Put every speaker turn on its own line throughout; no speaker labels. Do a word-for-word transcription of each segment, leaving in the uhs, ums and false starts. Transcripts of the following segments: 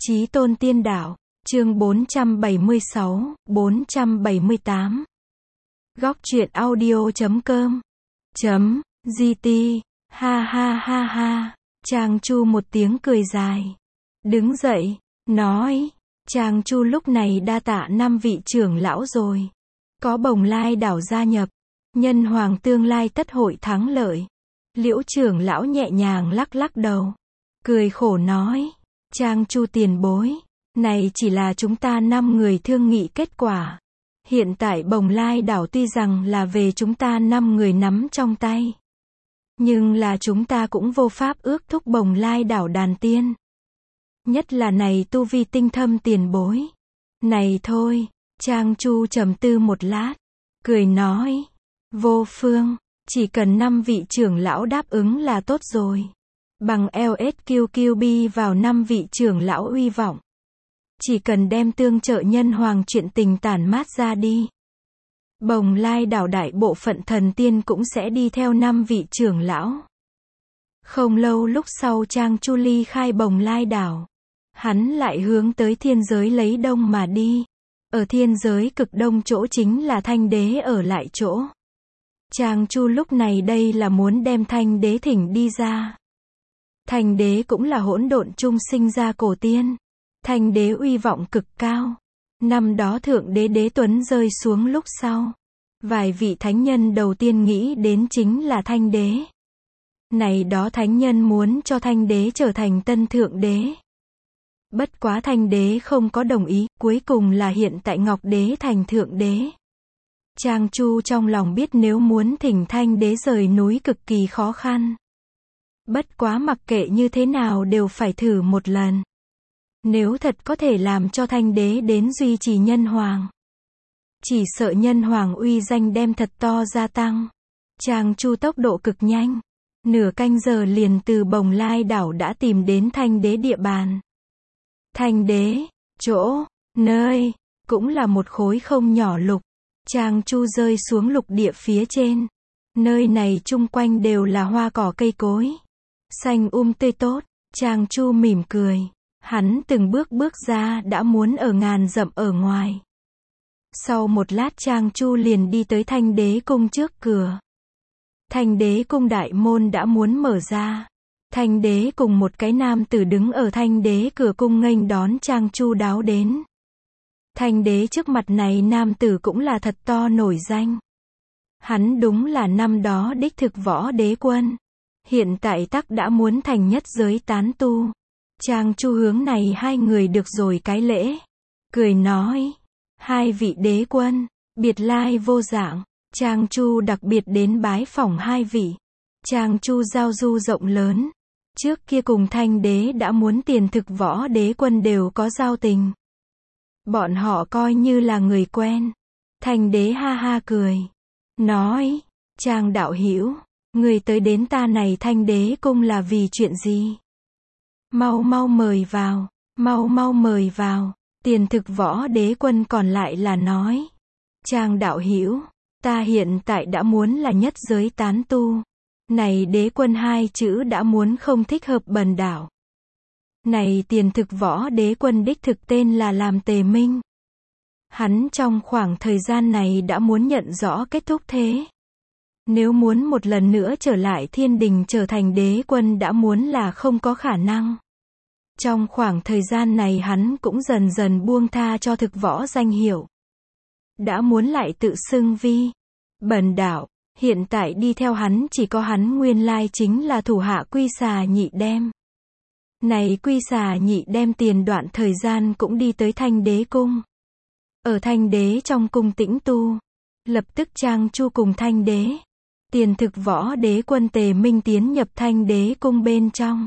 Chí tôn tiên đạo, chương bốn trăm bảy mươi sáu, bốn trăm bảy mươi tám. Góc truyện audio.com chấm gt, ha ha ha ha. Trang Chu một tiếng cười dài, đứng dậy, nói, Trang Chu lúc này đa tạ năm vị trưởng lão rồi. Có Bồng Lai đảo gia nhập, nhân hoàng tương lai tất hội thắng lợi. Liễu trưởng lão nhẹ nhàng lắc lắc đầu, cười khổ nói, Trang Chu tiền bối, này chỉ là chúng ta năm người thương nghị kết quả. Hiện tại Bồng Lai đảo tuy rằng là về chúng ta năm người nắm trong tay, nhưng là chúng ta cũng vô pháp ước thúc Bồng Lai đảo đàn tiên. Nhất là này tu vi tinh thâm tiền bối. Này thôi, Trang Chu trầm tư một lát, cười nói, vô phương, chỉ cần năm vị trưởng lão đáp ứng là tốt rồi. Bằng lờ ét quy quy bê vào năm vị trưởng lão uy vọng. Chỉ cần đem tương trợ nhân hoàng chuyện tình tản mát ra đi. Bồng Lai đảo đại bộ phận thần tiên cũng sẽ đi theo năm vị trưởng lão. Không lâu lúc sau Trang Chu ly khai Bồng Lai đảo. Hắn lại hướng tới thiên giới lấy đông mà đi. Ở thiên giới cực đông chỗ chính là Thanh Đế ở lại chỗ. Trang Chu lúc này đây là muốn đem Thanh Đế thỉnh đi ra. Thanh Đế cũng là hỗn độn chung sinh ra cổ tiên. Thanh Đế uy vọng cực cao. Năm đó Thượng Đế Đế Tuấn rơi xuống lúc sau, vài vị thánh nhân đầu tiên nghĩ đến chính là Thanh Đế. Này đó thánh nhân muốn cho Thanh Đế trở thành tân Thượng Đế. Bất quá Thanh Đế không có đồng ý, cuối cùng là hiện tại Ngọc Đế thành Thượng Đế. Trang Chu trong lòng biết nếu muốn thỉnh Thanh Đế rời núi cực kỳ khó khăn. Bất quá mặc kệ như thế nào đều phải thử một lần. Nếu thật có thể làm cho Thanh Đế đến duy trì nhân hoàng, chỉ sợ nhân hoàng uy danh đem thật to gia tăng. Trang Chu tốc độ cực nhanh, nửa canh giờ liền từ Bồng Lai đảo đã tìm đến Thanh Đế địa bàn. Thanh Đế, chỗ, nơi, cũng là một khối không nhỏ lục. Trang Chu rơi xuống lục địa phía trên. Nơi này chung quanh đều là hoa cỏ cây cối, xanh um tươi tốt. Trang Chu mỉm cười. Hắn từng bước bước ra đã muốn ở ngàn dặm ở ngoài. Sau một lát Trang Chu liền đi tới Thanh Đế cung trước cửa. Thanh Đế cung đại môn đã muốn mở ra. Thanh Đế cùng một cái nam tử đứng ở Thanh Đế cửa cung nghênh đón Trang Chu đáo đến. Thanh Đế trước mặt này nam tử cũng là thật to nổi danh. Hắn đúng là năm đó đích thực võ đế quân. Hiện tại tắc đã muốn thành nhất giới tán tu. Trang Chu hướng này hai người được rồi cái lễ. Cười nói, hai vị đế quân, biệt lai vô dạng. Trang Chu đặc biệt đến bái phỏng hai vị. Trang Chu giao du rộng lớn. Trước kia cùng Thanh Đế đã muốn tiền thực võ đế quân đều có giao tình. Bọn họ coi như là người quen. Thanh Đế ha ha cười. Nói, Trang đạo hữu, người tới đến ta này Thanh Đế cung là vì chuyện gì? Mau mau mời vào, mau mau mời vào. Tiền thực võ đế quân còn lại là nói, Trang đạo hữu, ta hiện tại đã muốn là nhất giới tán tu. Này đế quân hai chữ đã muốn không thích hợp bần đạo. Này tiền thực võ đế quân đích thực tên là làm Tề Minh. Hắn trong khoảng thời gian này đã muốn nhận rõ kết thúc thế. Nếu muốn một lần nữa trở lại thiên đình trở thành đế quân đã muốn là không có khả năng. Trong khoảng thời gian này hắn cũng dần dần buông tha cho thực võ danh hiệu. Đã muốn lại tự xưng vi bần đạo. Hiện tại đi theo hắn chỉ có hắn nguyên lai chính là thủ hạ Quy Xà Nhị Đem. Này Quy Xà Nhị Đem tiền đoạn thời gian cũng đi tới Thanh Đế cung. Ở Thanh Đế trong cung tĩnh tu. Lập tức Trang Chu cùng Thanh Đế, tiền thực võ đế quân Tề Minh tiến nhập Thanh Đế cung bên trong.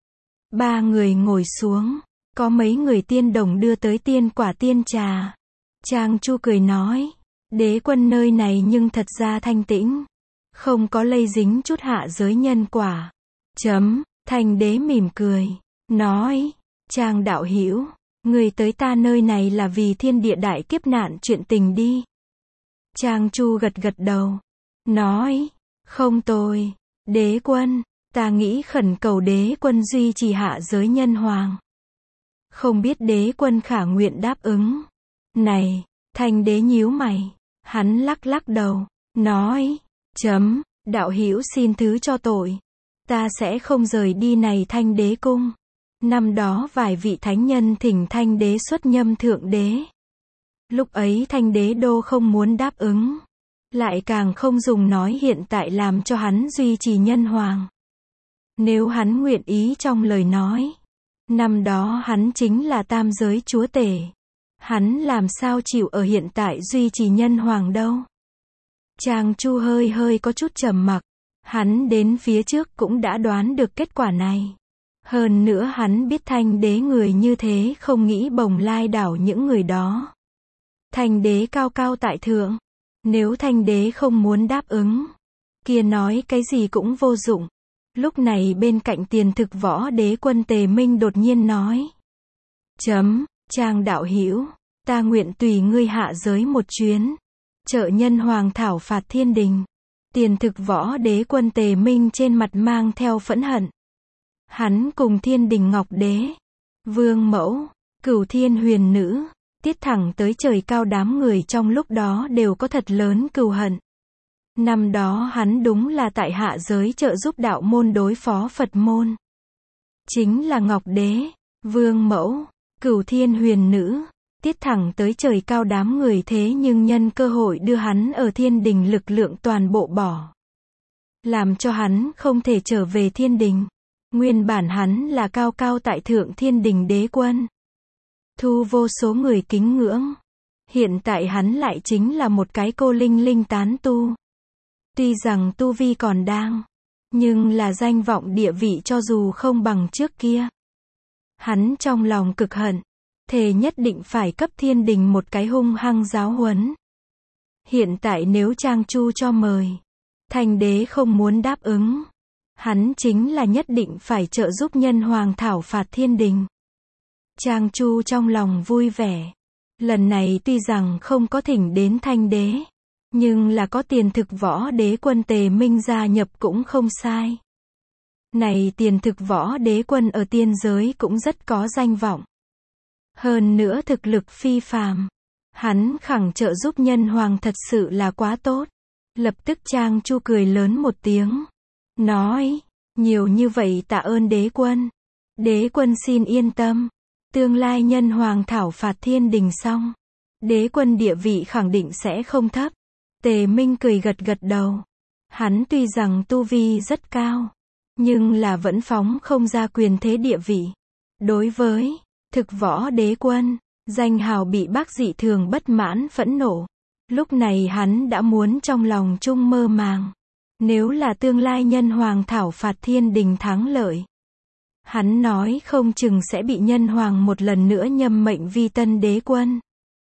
Ba người ngồi xuống, có mấy người tiên đồng đưa tới tiên quả tiên trà. Trang Chu cười nói, đế quân nơi này nhưng thật ra thanh tĩnh, không có lây dính chút hạ giới nhân quả. Chấm, Thanh Đế mỉm cười, nói, Trang đạo hữu, người tới ta nơi này là vì thiên địa đại kiếp nạn chuyện tình đi. Trang Chu gật gật đầu, nói, không tồi, đế quân, ta nghĩ khẩn cầu đế quân duy trì hạ giới nhân hoàng. Không biết đế quân khả nguyện đáp ứng. Này, Thanh đế nhíu mày. Hắn lắc lắc đầu, nói, chấm, đạo hữu xin thứ cho tội. Ta sẽ không rời đi này Thanh đế cung. Năm đó vài vị thánh nhân thỉnh Thanh đế xuất nhâm thượng đế. Lúc ấy Thanh đế đô không muốn đáp ứng. Lại càng không dùng nói hiện tại làm cho hắn duy trì nhân hoàng. Nếu hắn nguyện ý trong lời nói. Năm đó hắn chính là tam giới chúa tể. Hắn làm sao chịu ở hiện tại duy trì nhân hoàng đâu. Trang Chu hơi hơi có chút trầm mặc. Hắn đến phía trước cũng đã đoán được kết quả này. Hơn nữa hắn biết Thanh đế người như thế không nghĩ bồng lai đảo những người đó. Thanh đế cao cao tại thượng. Nếu Thanh đế không muốn đáp ứng, kia nói cái gì cũng vô dụng. Lúc này bên cạnh Tiền Thực Võ Đế quân Tề Minh đột nhiên nói. Chấm, Trang đạo hữu, ta nguyện tùy ngươi hạ giới một chuyến. Trợ nhân hoàng thảo phạt thiên đình. Tiền Thực Võ Đế quân Tề Minh trên mặt mang theo phẫn hận. Hắn cùng Thiên Đình Ngọc Đế, Vương Mẫu, Cửu Thiên Huyền Nữ, tiết thẳng tới trời cao đám người trong lúc đó đều có thật lớn cừu hận. Năm đó hắn đúng là tại hạ giới trợ giúp đạo môn đối phó Phật môn. Chính là Ngọc Đế, Vương Mẫu, Cửu Thiên Huyền Nữ, tiết thẳng tới trời cao đám người thế nhưng nhân cơ hội đưa hắn ở thiên đình lực lượng toàn bộ bỏ. Làm cho hắn không thể trở về thiên đình. Nguyên bản hắn là cao cao tại thượng thiên đình đế quân. Thu vô số người kính ngưỡng. Hiện tại hắn lại chính là một cái cô linh linh tán tu. Tuy rằng tu vi còn đang, nhưng là danh vọng địa vị cho dù không bằng trước kia. Hắn trong lòng cực hận, thề nhất định phải cấp thiên đình một cái hung hăng giáo huấn. Hiện tại nếu Trang Chu cho mời, Thanh đế không muốn đáp ứng. Hắn chính là nhất định phải trợ giúp nhân hoàng thảo phạt thiên đình. Trang Chu trong lòng vui vẻ. Lần này tuy rằng không có thỉnh đến Thanh đế, nhưng là có Tiền Thực Võ Đế quân Tề Minh gia nhập cũng không sai. Này Tiền Thực Võ Đế quân ở tiên giới cũng rất có danh vọng. Hơn nữa thực lực phi phàm. Hắn khẳng trợ giúp nhân hoàng thật sự là quá tốt. Lập tức Trang Chu cười lớn một tiếng. Nói, nhiều như vậy tạ ơn đế quân. Đế quân xin yên tâm. Tương lai nhân hoàng thảo phạt thiên đình xong, đế quân địa vị khẳng định sẽ không thấp. Tề Minh cười gật gật đầu. Hắn tuy rằng tu vi rất cao, nhưng là vẫn phóng không ra quyền thế địa vị. Đối với Thực Võ Đế quân, danh hào bị bác dị thường bất mãn phẫn nộ. Lúc này hắn đã muốn trong lòng chung mơ màng. Nếu là tương lai nhân hoàng thảo phạt thiên đình thắng lợi, hắn nói không chừng sẽ bị nhân hoàng một lần nữa nhâm mệnh vi tân đế quân.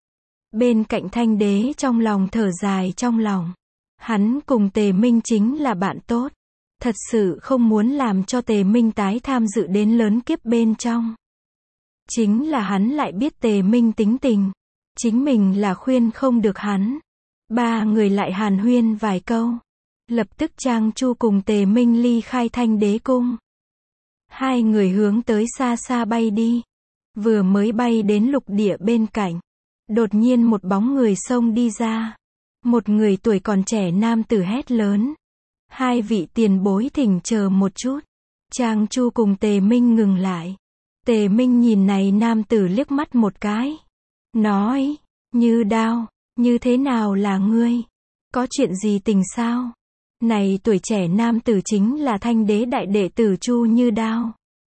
Bên cạnh Thanh đế trong lòng thở dài trong lòng. Hắn cùng Tề Minh chính là bạn tốt. Thật sự không muốn làm cho Tề Minh tái tham dự đến lớn kiếp bên trong. Chính là hắn lại biết Tề Minh tính tình. Chính mình là khuyên không được hắn. Ba người lại hàn huyên vài câu. Lập tức Trang Chu cùng Tề Minh ly khai Thanh đế cung. Hai người hướng tới xa xa bay đi. Vừa mới bay đến lục địa bên cạnh. Đột nhiên một bóng người xông đi ra. Một người tuổi còn trẻ nam tử hét lớn. Hai vị tiền bối thỉnh chờ một chút. Trang Chu cùng Tề Minh ngừng lại. Tề Minh nhìn này nam tử liếc mắt một cái. Nói, Như Đao, như thế nào là ngươi? Có chuyện gì tình sao? Này tuổi trẻ nam tử chính là Thanh đế đại đệ tử Chu Như Đao.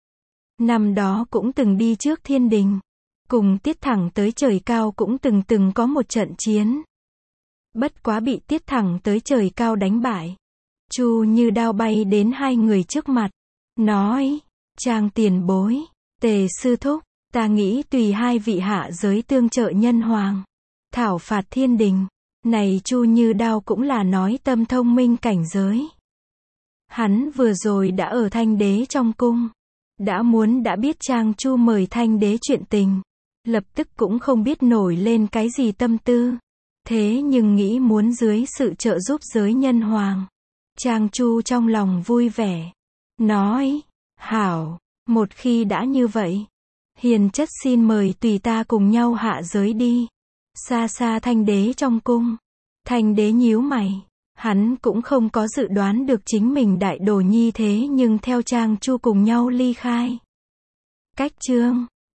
Năm đó cũng từng đi trước thiên đình. Cùng tiết thẳng tới trời cao cũng từng từng có một trận chiến. Bất quá bị tiết thẳng tới trời cao đánh bại. Chu Như Đao bay đến hai người trước mặt. Nói, Trang tiền bối, Tề sư thúc, ta nghĩ tùy hai vị hạ giới tương trợ nhân hoàng. Thảo phạt thiên đình. Này Chu Như Đao cũng là nói tâm thông minh cảnh giới. Hắn vừa rồi đã ở Thanh đế trong cung. Đã muốn đã biết Trang Chu mời Thanh đế chuyện tình. Lập tức cũng không biết nổi lên cái gì tâm tư. Thế nhưng nghĩ muốn dưới sự trợ giúp giới nhân hoàng. Trang Chu trong lòng vui vẻ. Nói, hảo, một khi đã như vậy. Hiền chất xin mời tùy ta cùng nhau hạ giới đi. Xa xa Thanh đế trong cung. Thanh đế nhíu mày. Hắn cũng không có dự đoán được chính mình đại đồ nhi thế nhưng theo Trang Chu cùng nhau ly khai. Cách chương